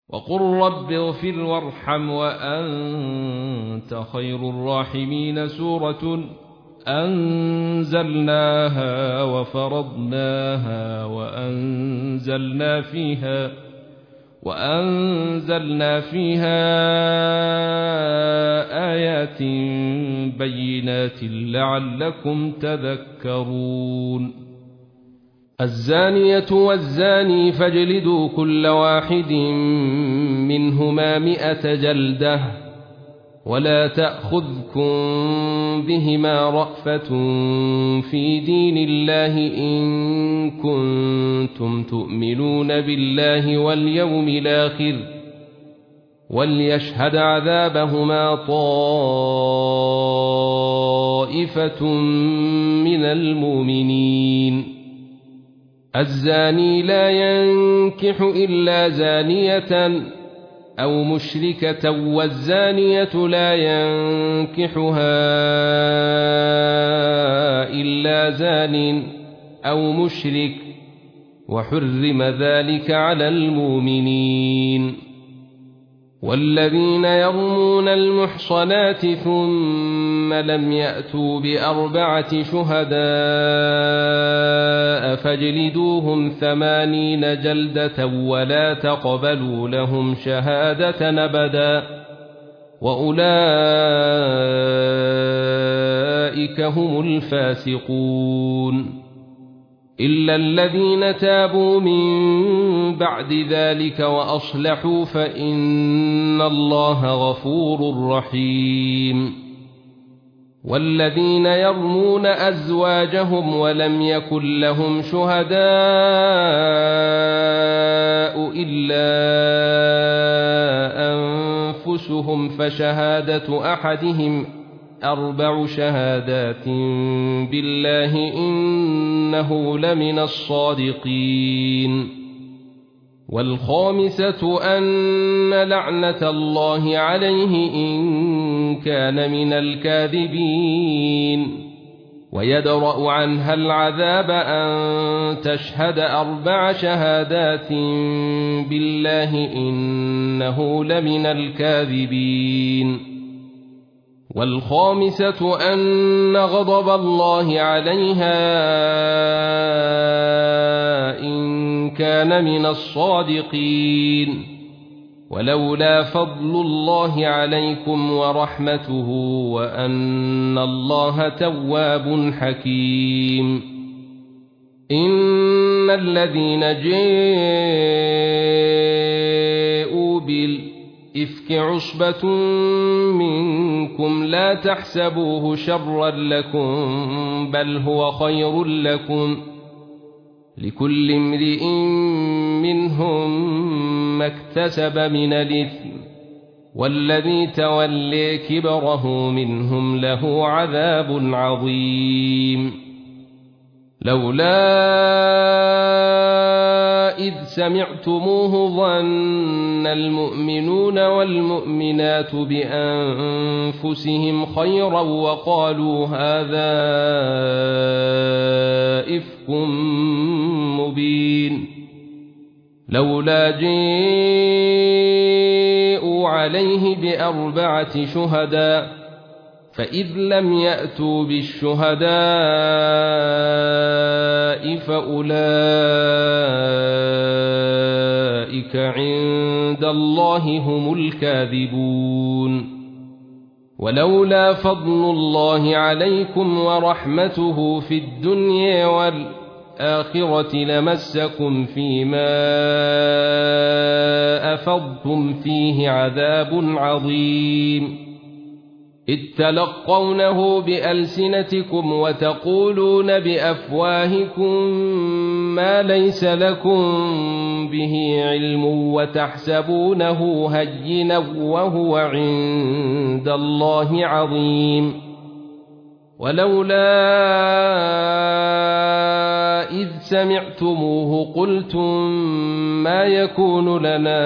وقل رب اغفر وارحم وأنت خير الراحمين. سورة أنزلناها وفرضناها وأنزلنا فيها آيات بينات لعلكم تذكرون. الزانية والزاني فاجلدوا كل واحد منهما 100 جلدة ولا تأخذكم بهما رأفة في دين الله إن كنتم تؤمنون بالله واليوم الآخر وليشهد عذابهما طائفة من المؤمنين. الزاني لا ينكح إلا زانية أو مشركة والزانية لا ينكحها إلا زان أو مشرك وحرم ذلك على المؤمنين. والذين يرمون المحصنات ثم لم يأتوا ب4 شهداء فاجلدوهم 80 جلدة ولا تقبلوا لهم شهادة أبدا وأولئك هم الفاسقون. إلا الذين تابوا من بعد ذلك وأصلحوا فإن الله غفور رحيم. والذين يرمون أزواجهم ولم يكن لهم شهداء إلا أنفسهم فشهادة أحدهم 4 شهادات بالله إنه لمن الصادقين. والخامسة أن لعنة الله عليه إن كان من الكاذبين. ويدرأ عنها العذاب أن تشهد 4 شهادات بالله إنه لمن الكاذبين. والخامسة أن غضب الله عليها إن كان من الصادقين. ولولا فضل الله عليكم ورحمته وأن الله تواب حكيم. إن الذين جاءوا بالإفك عصبة منكم لا تحسبوه شرا لكم بل هو خير لكم لكل امرئ منهم ما اكتسب من الإثم والذي تولي كبره منهم له عذاب عظيم. لولا إذ سمعتموه ظن المؤمنون والمؤمنات بأنفسهم خيرا وقالوا هذا إفك مبين. لولا جاءوا عليه ب4 شهداء فإذ لم يأتوا بالشهداء فأولئك عند الله هم الكاذبون. ولولا فضل الله عليكم ورحمته في الدنيا والآخرة لمسكم فيما أفضتم فيه عذاب عظيم. إذ تلقونه بألسنتكم وتقولون بأفواهكم ما ليس لكم به علم وتحسبونه هينا وهو عند الله عظيم. ولولا إذ سمعتموه قلتم ما يكون لنا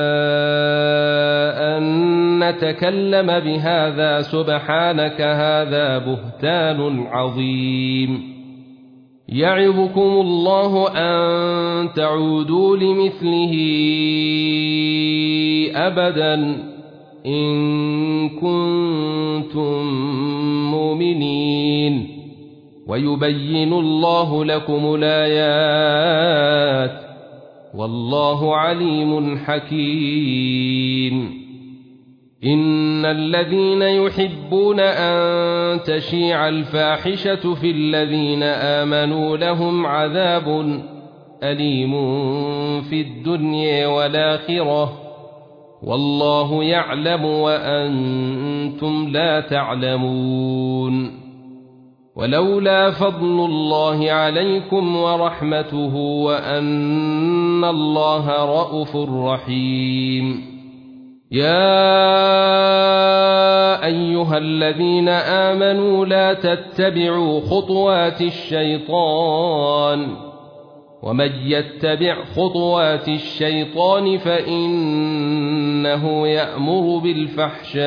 أن نتكلم بهذا سبحانك هذا بهتان عظيم. يعظكم الله أن تعودوا لمثله أبدا إن كنتم مؤمنين ويبين الله لكم الآيات والله عليم حكيم إن الذين يحبون أن تشيع الفاحشة في الذين آمنوا لهم عذاب أليم في الدنيا والآخرة والله يعلم وأنتم لا تعلمون ولولا فضل الله عليكم ورحمته وأن الله رءوف رحيم يا أيها الذين آمنوا لا تتبعوا خطوات الشيطان ومن يتبع خطوات الشيطان فإنه يأمر بالفحشاء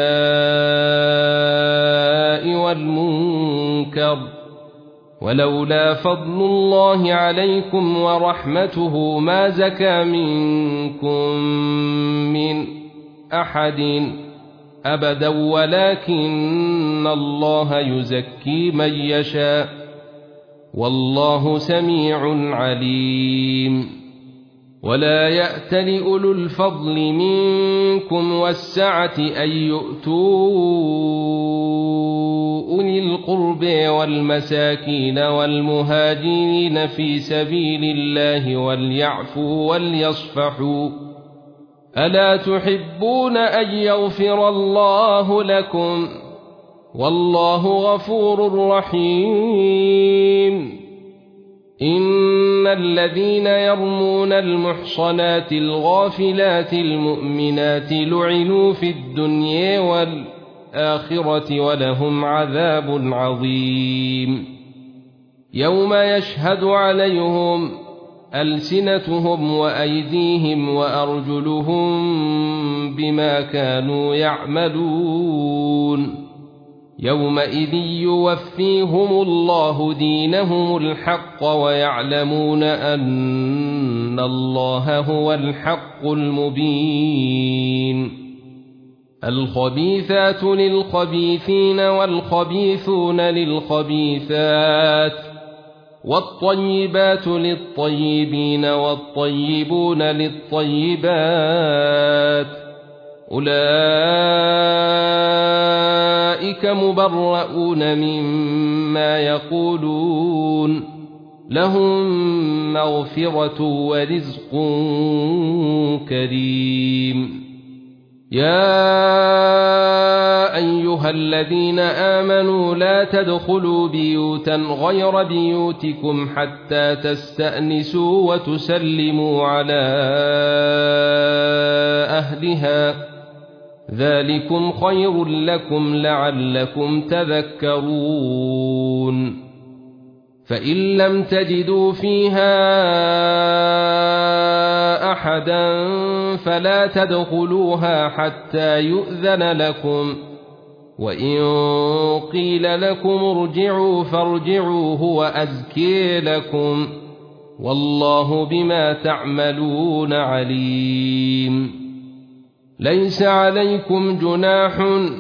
والمنكر ولولا فضل الله عليكم ورحمته ما زكى منكم من أحد أبدا ولكن الله يزكي من يشاء والله سميع عليم ولا يأتل أولو الفضل منكم والسعة أن يؤتوا أولي القرب والمساكين والمهاجرين في سبيل الله وليعفوا وليصفحوا ألا تحبون أن يغفر الله لكم والله غفور رحيم إن الذين يرمون المحصنات الغافلات المؤمنات لعنوا في الدنيا والآخرة ولهم عذاب عظيم يوم يشهد عليهم ألسنتهم وأيديهم وأرجلهم بما كانوا يعملون يومئذ يوفيهم الله دينهم الحق ويعلمون أن الله هو الحق المبين الخبيثات للخبيثين والخبيثون للخبيثات والطيبات للطيبين والطيبون للطيبات أولئك مبرؤون مما يقولون لهم مغفرة ورزق كريم يا أيها الذين آمنوا لا تدخلوا بيوتا غير بيوتكم حتى تستأنسوا وتسلموا على أهلها ذلكم خير لكم لعلكم تذكرون فإن لم تجدوا فيها أحدا فلا تدخلوها حتى يؤذن لكم وإن قيل لكم ارجعوا فارجعوا هو أزكي لكم والله بما تعملون عليم ليس عليكم جناح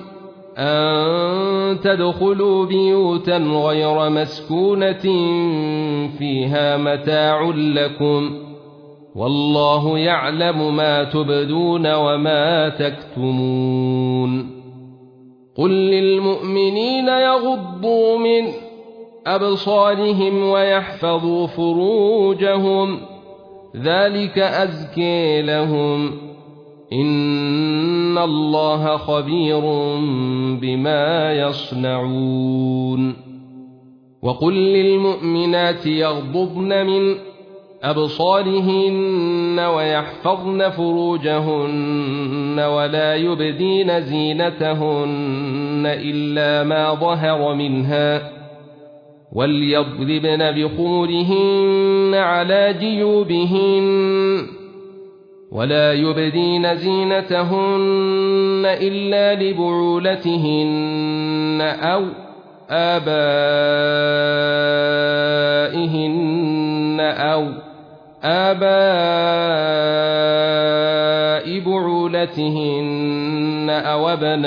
أن تدخلوا بيوتا غير مسكونة فيها متاع لكم والله يعلم ما تبدون وما تكتمون قل للمؤمنين يغضوا من أبصارهم ويحفظوا فروجهم ذلك أزكي لهم إن الله خبير بما يصنعون وقل للمؤمنات يغضضن من أبصارهن ويحفظن فروجهن ولا يبدين زينتهن إلا ما ظهر منها وليضربن بخمرهن على جيوبهن ولا يبدين زينتهن إلا لبعولتهن أو آبائهن أو آباء بعولتهن أو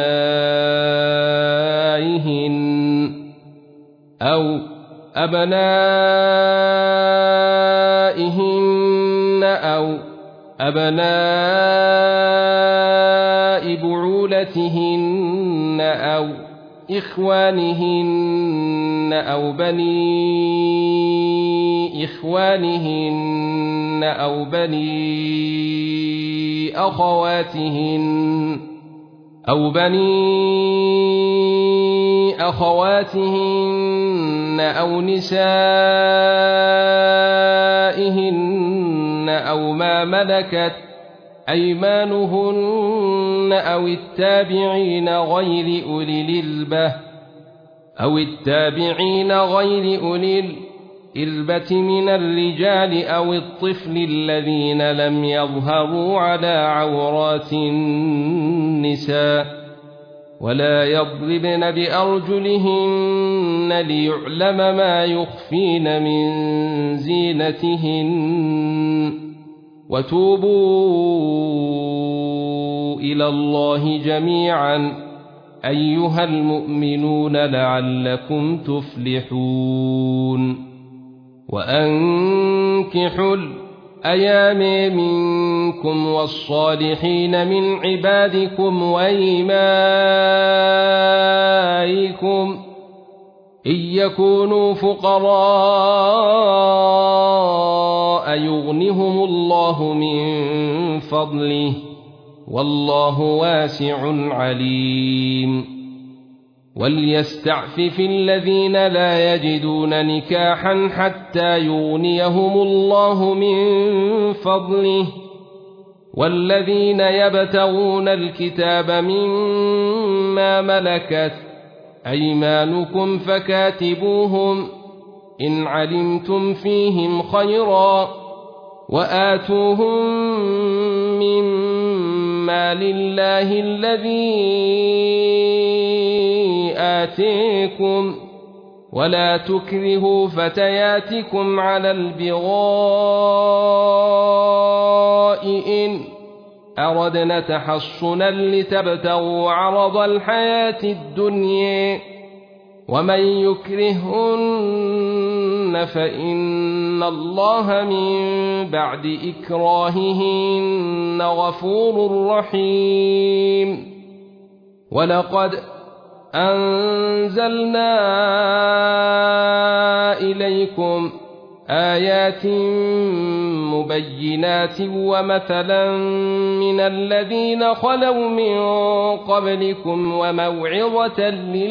أبناء بعولتهن أو إخوانهن أو بني إخوانهن أو بني أخواتهن أو نسائهن أو ما ملكت أيمانهن أو التابعين غير أولي الإربة من الرجال أو الطفل الذين لم يظهروا على عورات النساء ولا يضربن بأرجلهن ليعلم ما يخفين من زينتهن وتوبوا إلى الله جميعا أيها المؤمنون لعلكم تفلحون وأنكحوا الأيام منكم والصالحين من عبادكم وإمائكم إن يكونوا فقراء يغنهم الله من فضله والله واسع عليم وليستعفف الذين لا يجدون نكاحا حتى يغنيهم الله من فضله والذين يبتغون الكتاب مما ملكت أيمانكم فكاتبوهم إن علمتم فيهم خيرا وآتوهم مما لله الذي آتيكم ولا تكرهوا فتياتكم على البغاء إن أردنا تحصنا لتبتغوا عرض الحياة الدنيا ومن يكرهن فإن الله من بعد إكراههن غفور رحيم ولقد أنزلنا إليكم آيات مبينات ومثلا من الذين خلوا من قبلكم وموعظة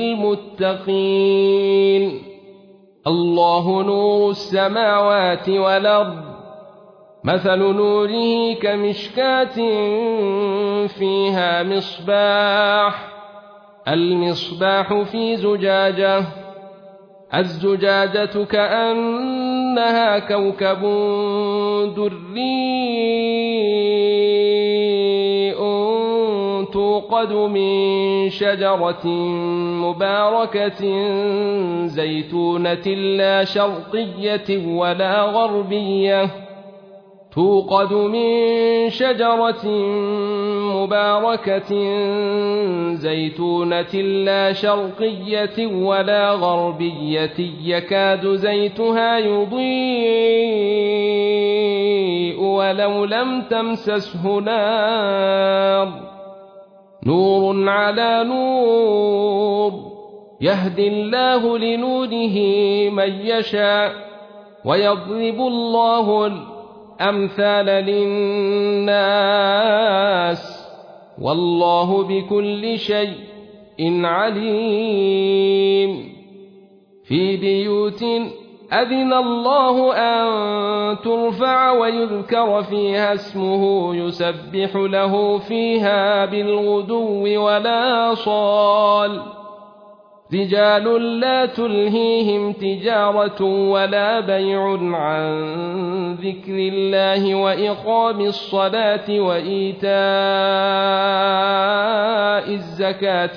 للمتقين الله نور السماوات والأرض مثل نوره كمشكاة فيها المصباح في زجاجة الزجاجة كأنها كوكب دري توقد من شجرة مباركة زيتونة لا شرقية ولا غربية يكاد زيتها يضيء ولو لم تمسسه نار نور على نور يهدي الله لنوره من يشاء ويضرب الله الأمثال للناس والله بكل شيء عليم في بيوت أذن الله أن ترفع ويذكر فيها اسمه يسبح له فيها بالغدو والآصال رجال لا تلهيهم تجارة ولا بيع عن ذكر الله وإقام الصلاة وإيتاء الزكاة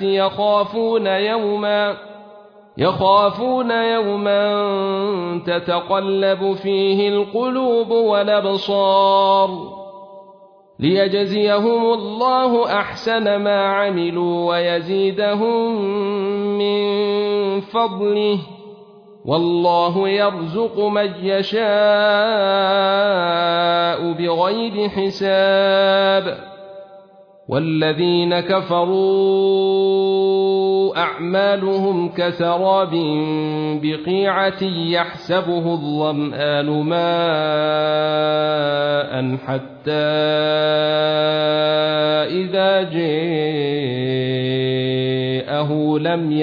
يخافون يوما تتقلب فيه القلوب والأبصار ليجزيهم الله أحسن ما عملوا ويزيدهم من فضله والله يرزق من يشاء بغير حساب. والذين كفروا أعمالهم كسراب بقيعة يحسبه الظمآن ماء حتى إذا جاءه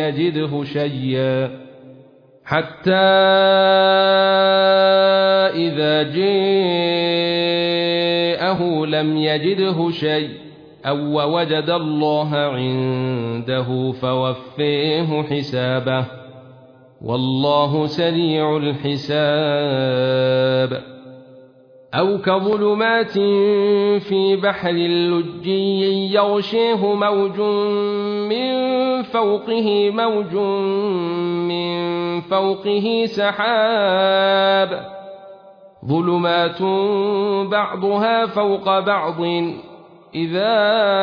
لم يجده شيء أو وجد الله عنده فوفيه حسابه والله سريع الحساب. أو كظلمات في بحر لجي يغشيه موج من فوقه سحاب ظلمات بعضها فوق بعض إذا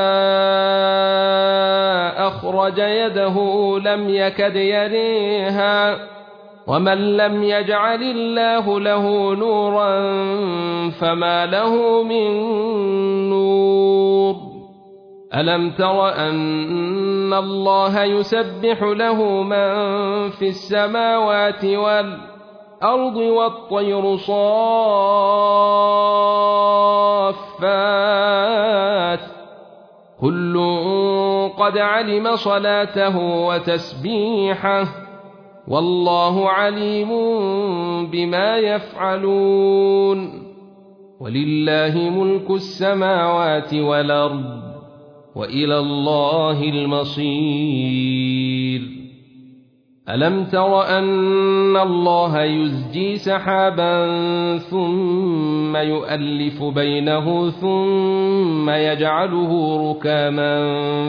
أخرج يده لم يكد يريها ومن لم يجعل الله له نورا فما له من نور. ألم تر أن الله يسبح له من في السماوات والأرض والطير صافات كل قد علم صلاته وتسبيحه والله عليم بما يفعلون. ولله ملك السماوات والأرض وإلى الله المصير. ألم تر أن الله يزجي سحابا ثم يؤلف بينه ثم يجعله ركاما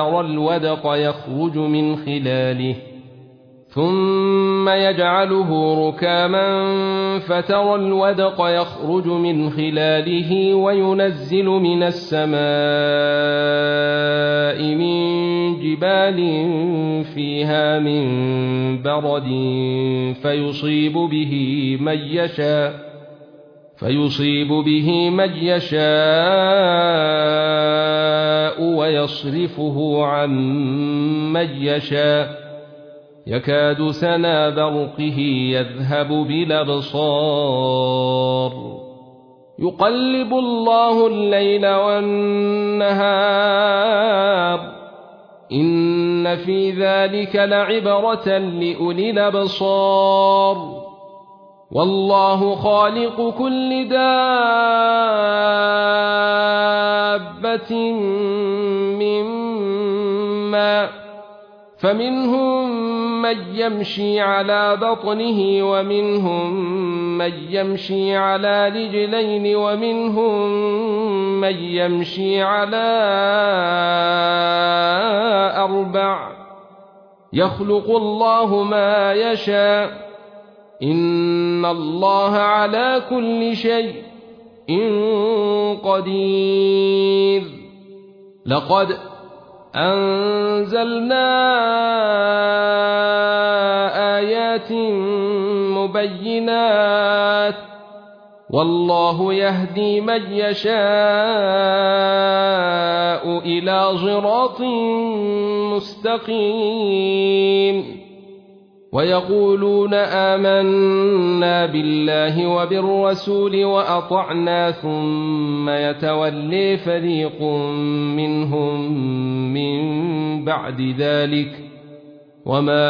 فترى الودق يخرج من خلاله وينزل من السماء من جبال فيها من برد فيصيب به من يشاء ويصرفه عن من يشاء يكاد سنا برقه يذهب بالأبصار يقلب الله الليل والنهار إن في ذلك لعبرة لأولي الأبصار. والله خالق كل دابة من ماء فمنهم من يمشي على بطنه ومنهم من يمشي على رجلين ومنهم من يمشي على أربع يخلق الله ما يشاء إن الله على كل شيء قدير. لقد أنزلنا آيات مبينات والله يهدي من يشاء إلى صراط مستقيم. ويقولون آمنا بالله وبالرسول وأطعنا ثم يتولي فريق منهم من بعد ذلك وما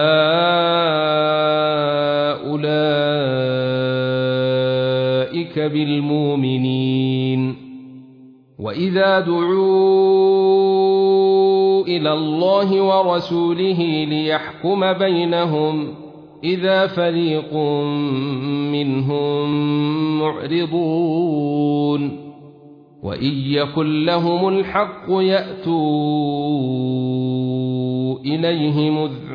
أولئك بالمؤمنين. وإذا دعوا إلى الله ورسوله ليحكم بينهم إذا فريق منهم معرضون وإن يكن لهم الحق يأتوا إليه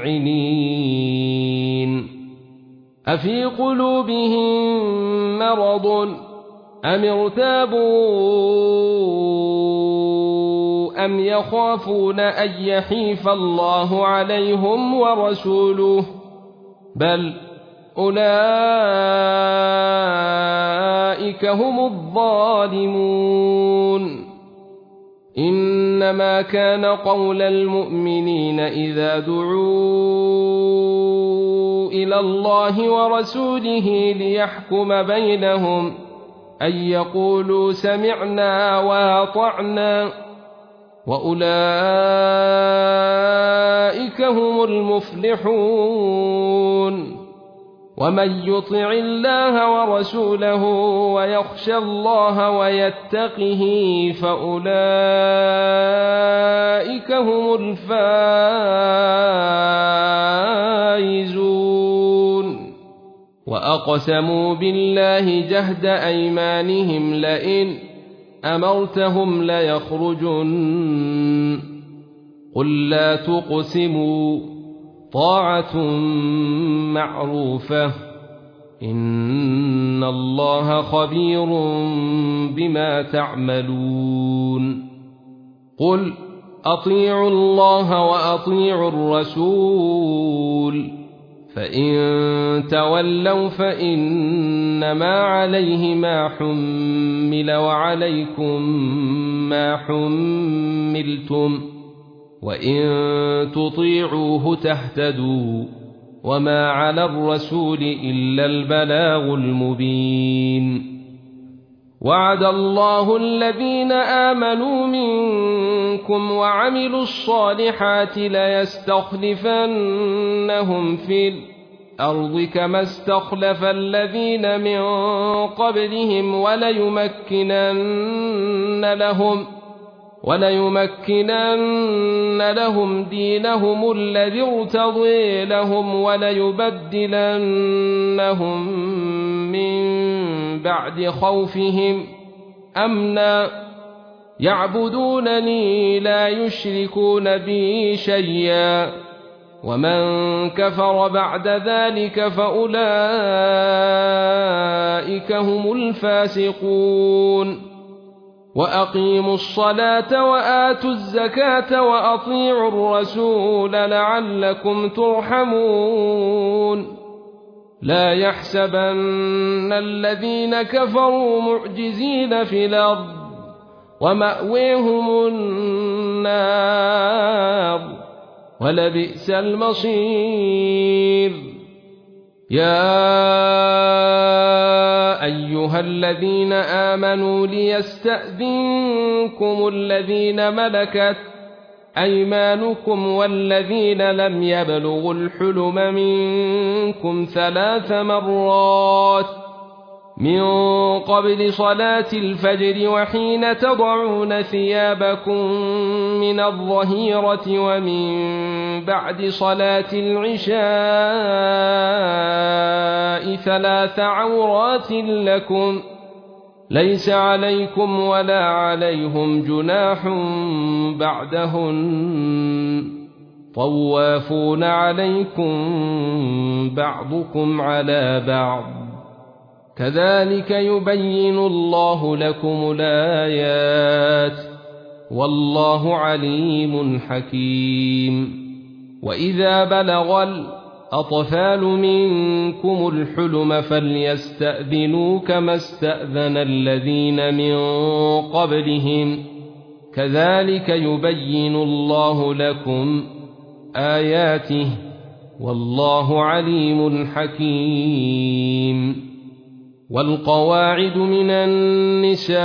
مذعنين. أفي قلوبهم مرض أم ارتابوا أم يخافون أن يحيف الله عليهم ورسوله بل أولئك هم الظالمون إنما كان قول المؤمنين إذا دعوا إلى الله ورسوله ليحكم بينهم أن يقولوا سمعنا وأطعنا وأولئك هم المفلحون ومن يطع الله ورسوله ويخشى الله ويتقه فأولئك هم الفائزون وأقسموا بالله جهد أيمانهم لئن أمرتهم ليخرجن قل لا تقسموا طاعة معروفة إن الله خبير بما تعملون قل أطيعوا الله وأطيعوا الرسول فإن تولوا فإنما عليه ما حمل وعليكم ما حملتم وإن تطيعوه تهتدوا وما على الرسول إلا البلاغ المبين وعد الله الذين آمنوا منكم وعملوا الصالحات ليستخلفنهم في الأرض كما استخلف الذين من قبلهم وليمكنن لهم دينهم الذي ارتضي لهم وليبدلنهم من بعد خوفهم أمنا يعبدونني لا يشركون بي شيئا ومن كفر بعد ذلك فأولئك هم الفاسقون وأقيموا الصلاة وآتوا الزكاة وأطيعوا الرسول لعلكم ترحمون لا يحسبن الذين كفروا معجزين في الأرض ومأويهم النار ولبئس المصير يا أيها الذين آمنوا ليستأذنكم الذين ملكت أيمانكم والذين لم يبلغوا الحلم منكم 3 مرات من قبل صلاة الفجر وحين تضعون ثيابكم من الظهيرة ومن بعد صلاة العشاء 3 عورات لكم ليس عليكم ولا عليهم جناح بعدهن طوافون عليكم بعضكم على بعض كذلك يبين الله لكم الآيات والله عليم حكيم وإذا بلغ الأطفال منكم الحلم فليستأذنوا كما استأذن الذين من قبلهم كذلك يبين الله لكم آياته والله عليم حكيم والقواعد من النساء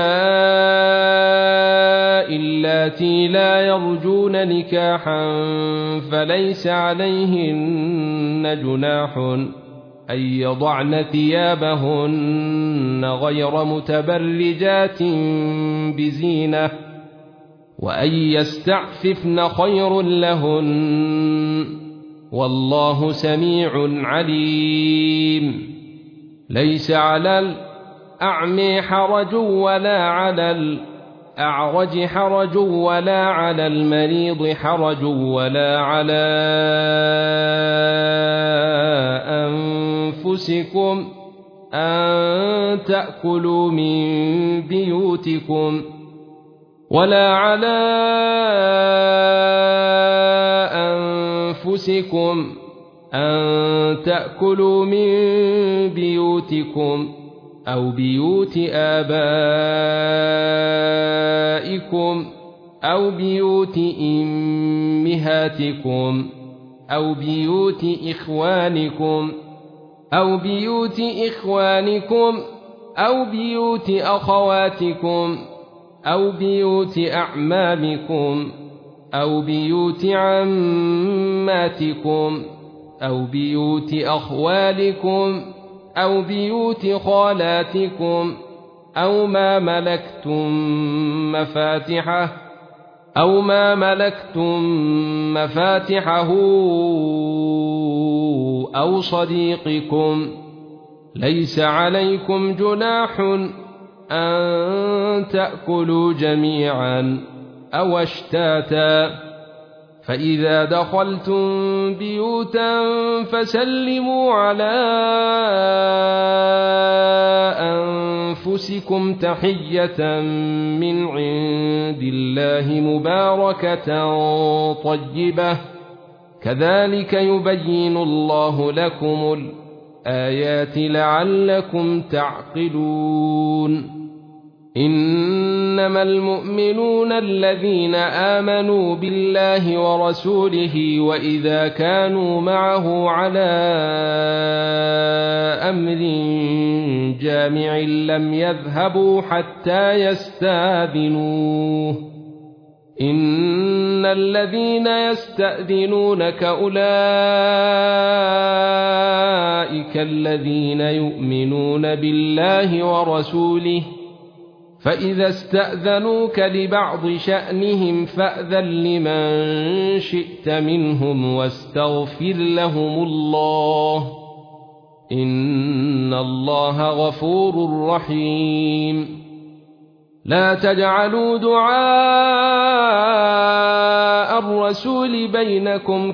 اللاتي لا يرجون نكاحا فليس عليهن جناح أن يضعن ثيابهن غير متبرجات بزينة وأن يستعففن خير لهن والله سميع عليم ليس على الأعمى حرج ولا على الأعرج حرج ولا على المريض حرج ولا على أنفسكم أن تأكلوا من بيوتكم ولا على أنفسكم أن تأكلوا من بيوتكم أو بيوت آبائكم أو بيوت أمهاتكم أو بيوت إخوانكم أو بيوت إخوانكم أو بيوت أخواتكم أو بيوت أعمامكم أو بيوت عماتكم أو بيوت أخوالكم أو بيوت خالاتكم أو ما ملكتم مفاتحه أو صديقكم. ليس عليكم جناح أن تأكلوا جميعا أو أشتاتا، فإذا دخلتم بيوتا فسلموا على أنفسكم تحية من عند الله مباركة طيبة، كذلك يبين الله لكم الآيات لعلكم تعقلون. إنما المؤمنون الذين آمنوا بالله ورسوله وإذا كانوا معه على أمر جامع لم يذهبوا حتى يستأذنوه. إن الذين يستأذنونك أولئك الذين يؤمنون بالله ورسوله، فإذا استأذنوك لبعض شأنهم فأذن لمن شئت منهم واستغفر لهم الله، إن الله غفور رحيم. لا تجعلوا دعاء الرسول بينكم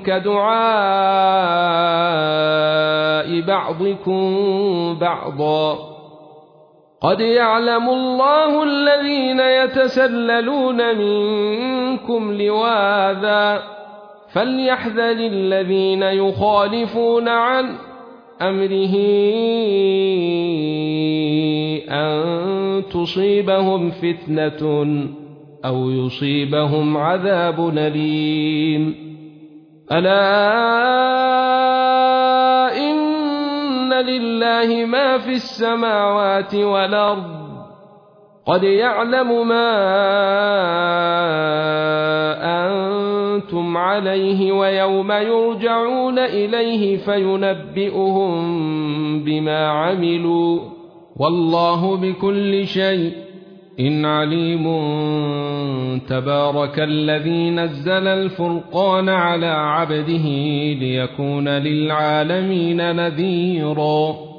كدعاء بعضكم بعضا، قد يعلم الله الذين يتسللون منكم لواذا، فليحذر الذين يخالفون عن أمره أن تصيبهم فتنة أو يصيبهم عذاب أليم. ألا إن لله ما في السماوات والأرض، قد يعلم ما أنتم عليه ويوم يرجعون إليه فينبئهم بما عملوا، والله بكل شيء عليم. تبارك الذي نزل الفرقان على عبده ليكون للعالمين نذيرا.